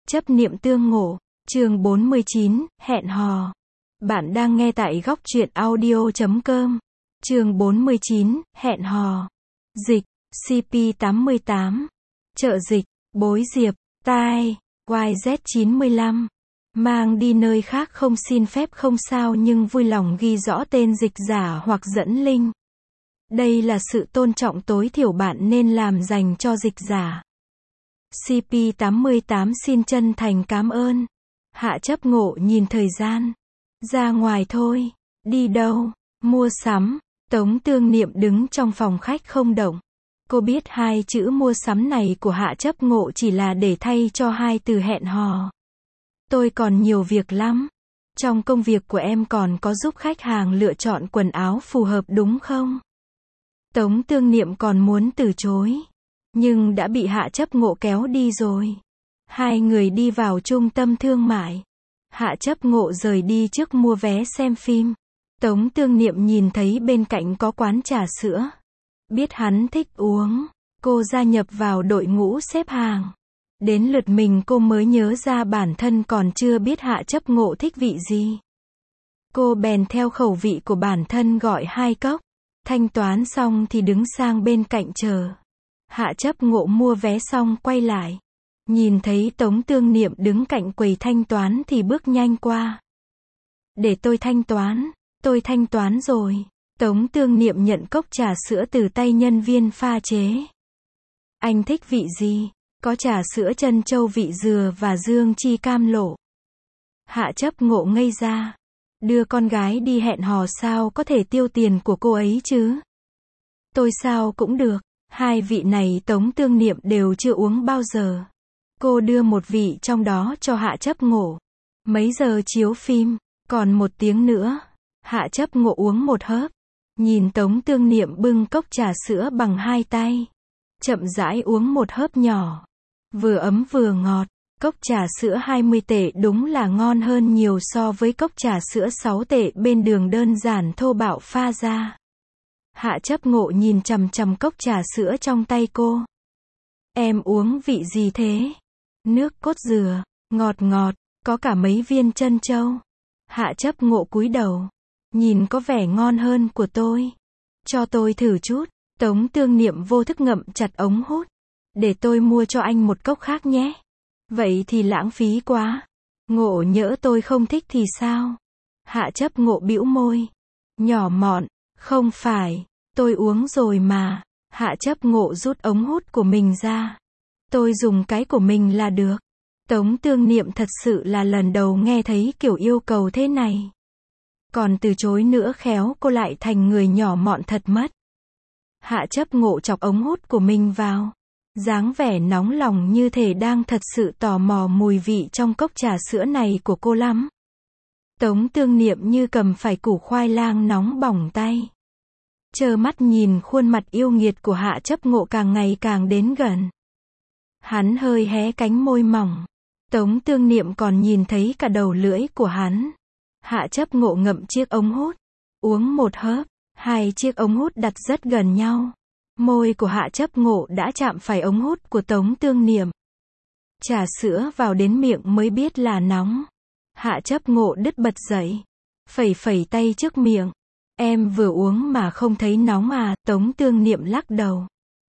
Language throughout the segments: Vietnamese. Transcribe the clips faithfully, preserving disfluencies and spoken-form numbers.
Chấp niệm tương ngộ, chương bốn mươi chín, hẹn hò. Bạn đang nghe tại góc truyện audio chấm com. Chương bốn mươi chín, hẹn hò. Dịch, xê pê tám mươi tám. Trợ dịch, Bối Diệp, tai, Y Z chín mươi lăm. Mang đi nơi khác không xin phép không sao nhưng vui lòng ghi rõ tên dịch giả hoặc dẫn link. Đây là sự tôn trọng tối thiểu bạn nên làm dành cho dịch giả. xê pê tám mươi tám xin chân thành cảm ơn. Hạ chấp ngộ nhìn thời gian. Ra ngoài thôi. Đi đâu? Mua sắm. Tống Tương Niệm đứng trong phòng khách không động. Cô biết hai chữ mua sắm này của Hạ chấp ngộ chỉ là để thay cho hai từ hẹn hò. Tôi còn nhiều việc lắm. Trong công việc của em còn có giúp khách hàng lựa chọn quần áo phù hợp đúng không? Tống Tương Niệm còn muốn từ chối. Nhưng đã bị Hạ chấp ngộ kéo đi rồi. Hai người đi vào trung tâm thương mại. Hạ chấp ngộ rời đi trước mua vé xem phim. Tống Tương Niệm nhìn thấy bên cạnh có quán trà sữa. Biết hắn thích uống. Cô gia nhập vào đội ngũ xếp hàng. Đến lượt mình cô mới nhớ ra bản thân còn chưa biết Hạ chấp ngộ thích vị gì. Cô bèn theo khẩu vị của bản thân gọi hai cốc. Thanh toán xong thì đứng sang bên cạnh chờ. Hạ chấp ngộ mua vé xong quay lại. Nhìn thấy Tống Tương Niệm đứng cạnh quầy thanh toán thì bước nhanh qua. Để tôi thanh toán. Tôi thanh toán rồi. Tống Tương Niệm nhận cốc trà sữa từ tay nhân viên pha chế. Anh thích vị gì? Có trà sữa trân châu vị dừa và dương chi cam lộ. Hạ chấp ngộ ngây ra. Đưa con gái đi hẹn hò sao có thể tiêu tiền của cô ấy chứ? Tôi sao cũng được. Hai vị này Tống Tương Niệm đều chưa uống bao giờ. Cô đưa một vị trong đó cho Hạ chấp ngộ. Mấy giờ chiếu phim? Còn một tiếng nữa. Hạ chấp ngộ uống một hớp. Nhìn Tống Tương Niệm bưng cốc trà sữa bằng hai tay. Chậm rãi uống một hớp nhỏ. Vừa ấm vừa ngọt. Cốc trà sữa hai mươi tệ đúng là ngon hơn nhiều so với cốc trà sữa sáu tệ bên đường đơn giản thô bạo pha ra. Hạ chấp ngộ nhìn chằm chằm cốc trà sữa trong tay cô. Em uống vị gì thế? Nước cốt dừa, ngọt ngọt, có cả mấy viên trân châu. Hạ chấp ngộ cúi đầu. Nhìn có vẻ ngon hơn của tôi. Cho tôi thử chút. Tống Tương Niệm vô thức ngậm chặt ống hút. Để tôi mua cho anh một cốc khác nhé. Vậy thì lãng phí quá. Ngộ nhỡ tôi không thích thì sao? Hạ chấp ngộ bĩu môi. Nhỏ mọn, không phải, tôi uống rồi mà. Hạ chấp ngộ rút ống hút của mình ra. Tôi dùng cái của mình là được. Tống Tương Niệm thật sự là lần đầu nghe thấy kiểu yêu cầu thế này. Còn từ chối nữa khéo cô lại thành người nhỏ mọn thật mất. Hạ chấp ngộ chọc ống hút của mình vào. Dáng vẻ nóng lòng như thể đang thật sự tò mò mùi vị trong cốc trà sữa này của cô lắm. Tống Tương Niệm như cầm phải củ khoai lang nóng bỏng tay. Trơ mắt nhìn khuôn mặt yêu nghiệt của Hạ chấp ngộ càng ngày càng đến gần. Hắn hơi hé cánh môi mỏng. Tống Tương Niệm còn nhìn thấy cả đầu lưỡi của hắn. Hạ chấp ngộ ngậm chiếc ống hút. Uống một hớp. Hai chiếc ống hút đặt rất gần nhau. Môi của Hạ chấp ngộ đã chạm phải ống hút của Tống Tương Niệm. Trà sữa vào đến miệng mới biết là nóng. Hạ chấp ngộ đứt bật dậy. Phẩy phẩy tay trước miệng. Em vừa uống mà không thấy nóng à? Tống Tương Niệm lắc đầu.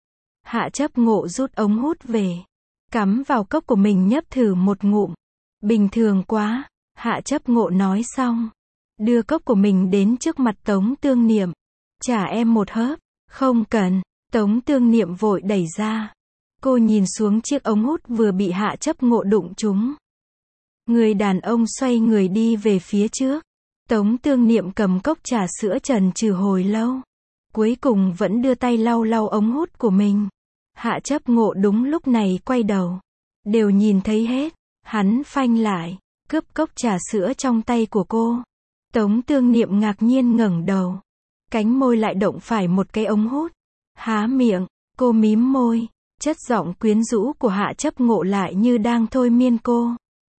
Hạ chấp ngộ rút ống hút về. Cắm vào cốc của mình nhấp thử một ngụm. Bình thường quá. Hạ chấp ngộ nói xong. Đưa cốc của mình đến trước mặt Tống Tương Niệm. Trả em một hớp. Không cần. Tống Tương Niệm vội đẩy ra. Cô nhìn xuống chiếc ống hút vừa bị Hạ chấp ngộ đụng trúng. Người đàn ông xoay người đi về phía trước. Tống Tương Niệm cầm cốc trà sữa chần chừ hồi lâu. Cuối cùng vẫn đưa tay lau lau ống hút của mình. Hạ chấp ngộ đúng lúc này quay đầu. Đều nhìn thấy hết. Hắn phanh lại. Cướp cốc trà sữa trong tay của cô. Tống Tương Niệm ngạc nhiên ngẩng đầu. Cánh môi lại động phải một cái ống hút. Há miệng. Cô mím môi. Chất giọng quyến rũ của Hạ chấp ngộ lại như đang thôi miên cô.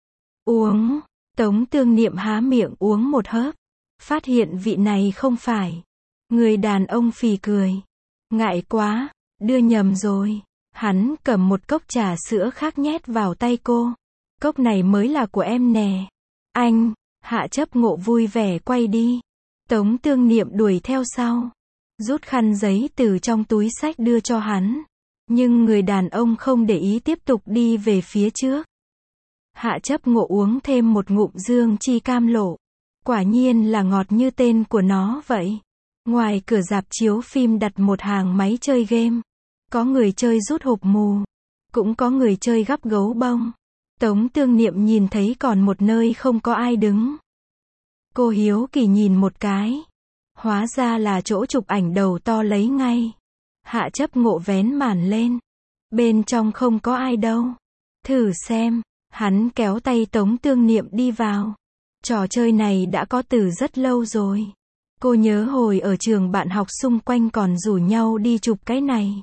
Uống. Tống Tương Niệm há miệng uống một hớp. Phát hiện vị này không phải. Người đàn ông phì cười. Ngại quá. Đưa nhầm rồi. Hắn cầm một cốc trà sữa khác nhét vào tay cô. Cốc này mới là của em nè. Anh, Hạ Chấp Ngộ vui vẻ quay đi. Tống Tương Niệm đuổi theo sau. Rút khăn giấy từ trong túi xách đưa cho hắn. Nhưng người đàn ông không để ý tiếp tục đi về phía trước. Hạ Chấp Ngộ uống thêm một ngụm dương chi cam lộ. Quả nhiên là ngọt như tên của nó vậy. Ngoài cửa rạp chiếu phim đặt một hàng máy chơi game. Có người chơi rút hộp mù. Cũng có người chơi gắp gấu bông. Tống Tương Niệm nhìn thấy còn một nơi không có ai đứng. Cô hiếu kỳ nhìn một cái. Hóa ra là chỗ chụp ảnh đầu to lấy ngay. Hạ Chấp Ngộ vén màn lên. Bên trong không có ai đâu. Thử xem. Hắn kéo tay Tống Tương Niệm đi vào. Trò chơi này đã có từ rất lâu rồi. Cô nhớ hồi ở trường bạn học xung quanh còn rủ nhau đi chụp cái này.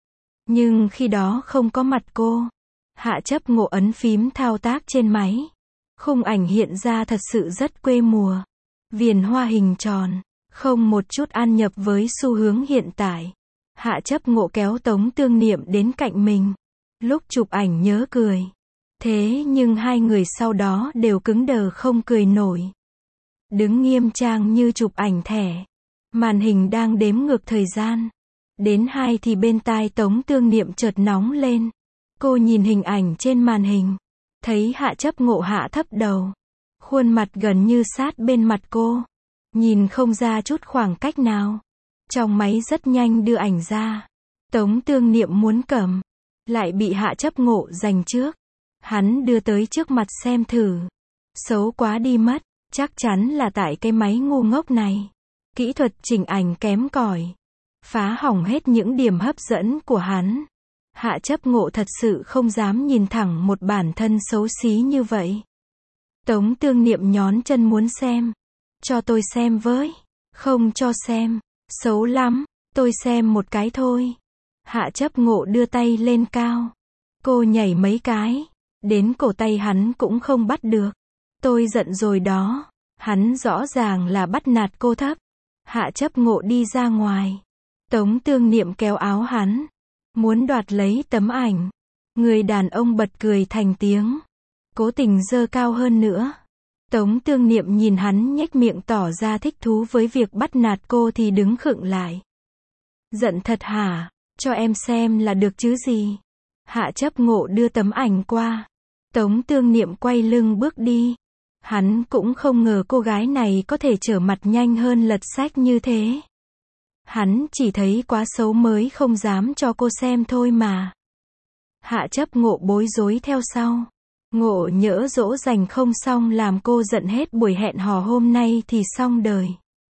Nhưng khi đó không có mặt cô. Hạ Chấp Ngộ ấn phím thao tác trên máy. Khung ảnh hiện ra thật sự rất quê mùa. Viền hoa hình tròn. Không một chút ăn nhập với xu hướng hiện tại. Hạ Chấp Ngộ kéo Tống Tương Niệm đến cạnh mình. Lúc chụp ảnh nhớ cười. Thế nhưng hai người sau đó đều cứng đờ không cười nổi. Đứng nghiêm trang như chụp ảnh thẻ. Màn hình đang đếm ngược thời gian. Đến hai thì bên tai Tống Tương Niệm chợt nóng lên. Cô nhìn hình ảnh trên màn hình. Thấy Hạ Chấp Ngộ hạ thấp đầu. Khuôn mặt gần như sát bên mặt cô. Nhìn không ra chút khoảng cách nào. Trong máy rất nhanh đưa ảnh ra. Tống Tương Niệm muốn cầm. Lại bị Hạ Chấp Ngộ giành trước. Hắn đưa tới trước mặt xem thử. Xấu quá đi mất. Chắc chắn là tại cái máy ngu ngốc này. Kỹ thuật chỉnh ảnh kém cỏi. Phá hỏng hết những điểm hấp dẫn của hắn. Hạ Chấp Ngộ thật sự không dám nhìn thẳng một bản thân xấu xí như vậy. Tống Tương Niệm nhón chân muốn xem. Cho tôi xem với. Không cho xem. Xấu lắm. Tôi xem một cái thôi. Hạ Chấp Ngộ đưa tay lên cao. Cô nhảy mấy cái. Đến cổ tay hắn cũng không bắt được. Tôi giận rồi đó. Hắn rõ ràng là bắt nạt cô thấp. Hạ Chấp Ngộ đi ra ngoài. Tống Tương Niệm kéo áo hắn. Muốn đoạt lấy tấm ảnh. Người đàn ông bật cười thành tiếng. Cố tình giơ cao hơn nữa. Tống Tương Niệm nhìn hắn nhếch miệng tỏ ra thích thú với việc bắt nạt cô thì đứng khựng lại. Giận thật hả? Cho em xem là được chứ gì? Hạ Chấp Ngộ đưa tấm ảnh qua. Tống Tương Niệm quay lưng bước đi. Hắn cũng không ngờ cô gái này có thể trở mặt nhanh hơn lật sách như thế. Hắn chỉ thấy quá xấu mới không dám cho cô xem thôi mà. Hạ Chấp Ngộ bối rối theo sau. Ngộ nhỡ dỗ dành không xong làm cô giận hết buổi hẹn hò hôm nay thì xong đời.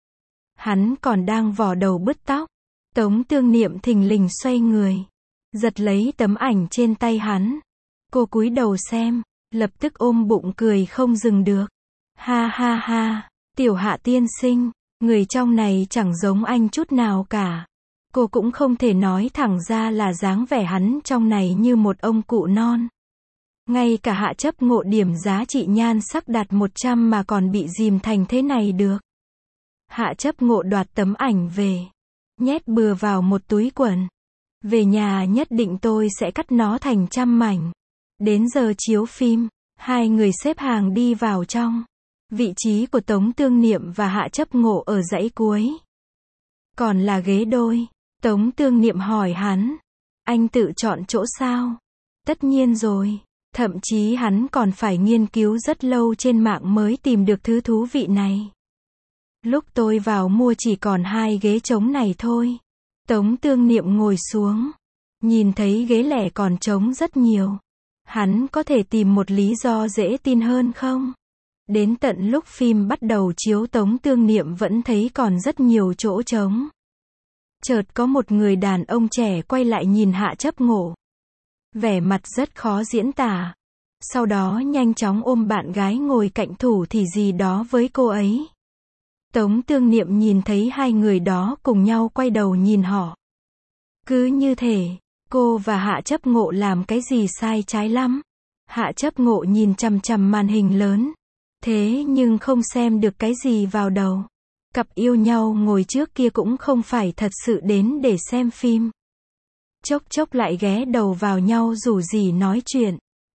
Hắn còn đang vò đầu bứt tóc. Tống Tương Niệm thình lình xoay người. Giật lấy tấm ảnh trên tay hắn. Cô cúi đầu xem. Lập tức ôm bụng cười không dừng được. Ha ha ha. Tiểu Hạ tiên sinh. Người trong này chẳng giống anh chút nào cả. Cô cũng không thể nói thẳng ra là dáng vẻ hắn trong này như một ông cụ non. Ngay cả Hạ Chấp Ngộ điểm giá trị nhan sắc đạt một trăm mà còn bị dìm thành thế này được. Hạ Chấp Ngộ đoạt tấm ảnh về. Nhét bừa vào một túi quần. Về nhà nhất định tôi sẽ cắt nó thành trăm mảnh. Đến giờ chiếu phim, hai người xếp hàng đi vào trong. Vị trí của Tống Tương Niệm và Hạ Chấp Ngộ ở dãy cuối. Còn là ghế đôi. Tống Tương Niệm hỏi hắn. Anh tự chọn chỗ sao? Tất nhiên rồi. Thậm chí hắn còn phải nghiên cứu rất lâu trên mạng mới tìm được thứ thú vị này. Lúc tôi vào mua chỉ còn hai ghế trống này thôi. Tống Tương Niệm ngồi xuống. Nhìn thấy ghế lẻ còn trống rất nhiều. Hắn có thể tìm một lý do dễ tin hơn không? Đến tận lúc phim bắt đầu chiếu Tống Tương Niệm vẫn thấy còn rất nhiều chỗ trống. Chợt có một người đàn ông trẻ quay lại nhìn Hạ Chấp Ngộ. Vẻ mặt rất khó diễn tả. Sau đó nhanh chóng ôm bạn gái ngồi cạnh thủ thì gì đó với cô ấy. Tống Tương Niệm nhìn thấy hai người đó cùng nhau quay đầu nhìn họ. Cứ như thể, cô và Hạ Chấp Ngộ làm cái gì sai trái lắm. Hạ Chấp Ngộ nhìn chằm chằm màn hình lớn. Thế nhưng không xem được cái gì vào đầu. Cặp yêu nhau ngồi trước kia cũng không phải thật sự đến để xem phim. Chốc chốc lại ghé đầu vào nhau rủ rỉ nói chuyện.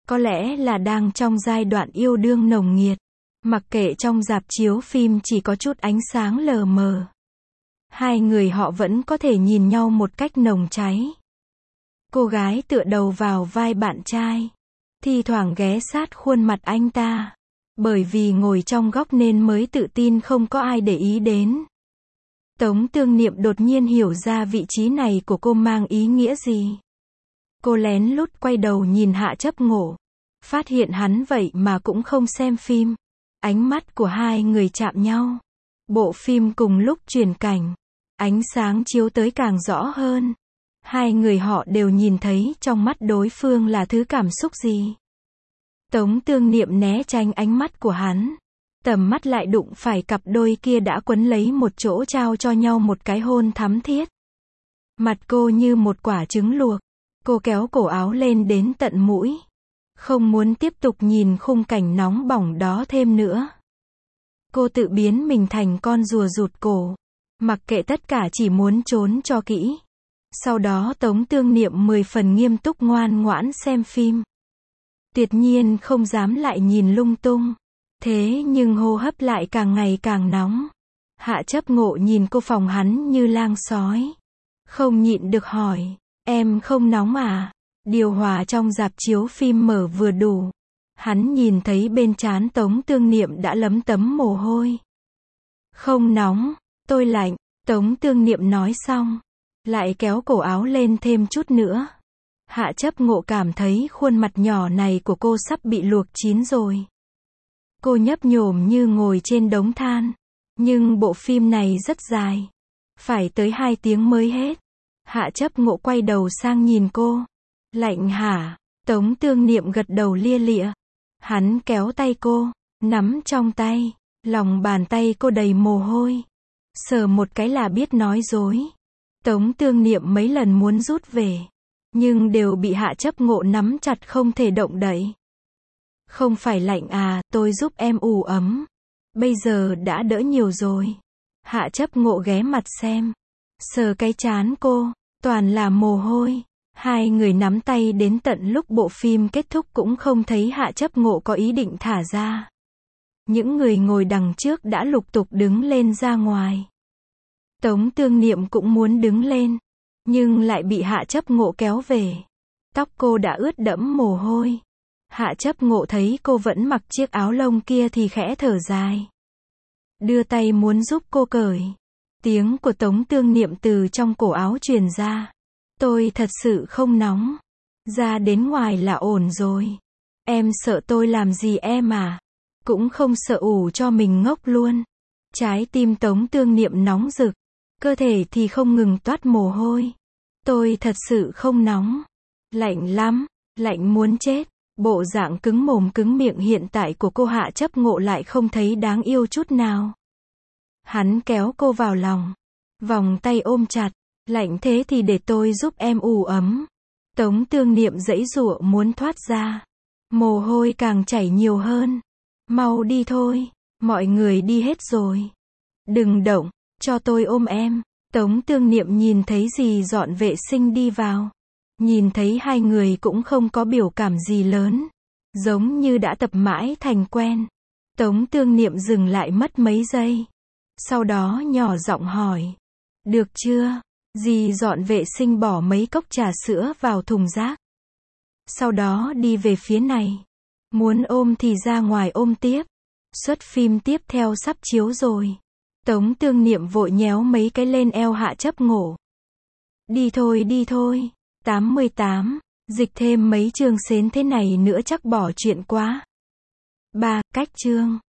Có lẽ là đang trong giai đoạn yêu đương nồng nhiệt. Mặc kệ trong rạp chiếu phim chỉ có chút ánh sáng lờ mờ. Hai người họ vẫn có thể nhìn nhau một cách nồng cháy. Cô gái tựa đầu vào vai bạn trai. Thi thoảng ghé sát khuôn mặt anh ta. Bởi vì ngồi trong góc nên mới tự tin không có ai để ý đến. Tống Tương Niệm đột nhiên hiểu ra vị trí này của cô mang ý nghĩa gì. Cô lén lút quay đầu nhìn Hạ Chấp Ngộ. Phát hiện hắn vậy mà cũng không xem phim. Ánh mắt của hai người chạm nhau. Bộ phim cùng lúc chuyển cảnh. Ánh sáng chiếu tới càng rõ hơn. Hai người họ đều nhìn thấy trong mắt đối phương là thứ cảm xúc gì. Tống Tương Niệm né tránh ánh mắt của hắn. Tầm mắt lại đụng phải cặp đôi kia đã quấn lấy một chỗ trao cho nhau một cái hôn thắm thiết. Mặt cô như một quả trứng luộc. Cô kéo cổ áo lên đến tận mũi. Không muốn tiếp tục nhìn khung cảnh nóng bỏng đó thêm nữa. Cô tự biến mình thành con rùa rụt cổ. Mặc kệ tất cả chỉ muốn trốn cho kỹ. Sau đó Tống Tương Niệm mười phần nghiêm túc ngoan ngoãn xem phim. Tuyệt nhiên không dám lại nhìn lung tung. Thế nhưng hô hấp lại càng ngày càng nóng. Hạ Chấp Ngộ nhìn cô phòng hắn như lang sói. Không nhịn được hỏi, em không nóng à? Điều hòa trong rạp chiếu phim mở vừa đủ. Hắn nhìn thấy bên trán Tống Tương Niệm đã lấm tấm mồ hôi. Không nóng, tôi lạnh. Tống Tương Niệm nói xong. Lại kéo cổ áo lên thêm chút nữa. Hạ Chấp Ngộ cảm thấy khuôn mặt nhỏ này của cô sắp bị luộc chín rồi. Cô nhấp nhổm như ngồi trên đống than. Nhưng bộ phim này rất dài. Phải tới hai tiếng mới hết. Hạ Chấp Ngộ quay đầu sang nhìn cô. Lạnh hả? Tống Tương Niệm gật đầu lia lịa. Hắn kéo tay cô, nắm trong tay. Lòng bàn tay cô đầy mồ hôi. Sờ một cái là biết nói dối. Tống Tương Niệm mấy lần muốn rút về. Nhưng đều bị Hạ Chấp Ngộ nắm chặt không thể động đậy. Không phải lạnh à, tôi giúp em ủ ấm. Bây giờ đã đỡ nhiều rồi. Hạ Chấp Ngộ ghé mặt xem. Sờ cái trán cô, toàn là mồ hôi. Hai người nắm tay đến tận lúc bộ phim kết thúc cũng không thấy Hạ Chấp Ngộ có ý định thả ra. Những người ngồi đằng trước đã lục tục đứng lên ra ngoài. Tống Tương Niệm cũng muốn đứng lên. Nhưng lại bị Hạ Chấp Ngộ kéo về. Tóc cô đã ướt đẫm mồ hôi. Hạ Chấp Ngộ thấy cô vẫn mặc chiếc áo lông kia thì khẽ thở dài. Đưa tay muốn giúp cô cởi. Tiếng của Tống Tương Niệm từ trong cổ áo truyền ra. Tôi thật sự không nóng. Ra đến ngoài là ổn rồi. Em sợ tôi làm gì em à? Cũng không sợ ủ cho mình ngốc luôn. Trái tim Tống Tương Niệm nóng rực. Cơ thể thì không ngừng toát mồ hôi. Tôi thật sự không nóng. Lạnh lắm. Lạnh muốn chết. Bộ dạng cứng mồm cứng miệng hiện tại của cô Hạ Chấp Ngộ lại không thấy đáng yêu chút nào. Hắn kéo cô vào lòng. Vòng tay ôm chặt. Lạnh thế thì để tôi giúp em ủ ấm. Tống Tương Niệm giãy giụa muốn thoát ra. Mồ hôi càng chảy nhiều hơn. Mau đi thôi. Mọi người đi hết rồi. Đừng động. Cho tôi ôm em. Tống Tương Niệm nhìn thấy dì dọn vệ sinh đi vào. Nhìn thấy hai người cũng không có biểu cảm gì lớn. Giống như đã tập mãi thành quen. Tống Tương Niệm dừng lại mất mấy giây. Sau đó nhỏ giọng hỏi. Được chưa? Dì dọn vệ sinh bỏ mấy cốc trà sữa vào thùng rác. Sau đó đi về phía này. Muốn ôm thì ra ngoài ôm tiếp. Suất phim tiếp theo sắp chiếu rồi. Tống Tương Niệm vội nhéo mấy cái lên eo Hạ Chấp Ngộ. Đi thôi đi thôi. tám mươi tám. Dịch thêm mấy chương xến thế này nữa chắc bỏ chuyện quá. ba. Cách chương.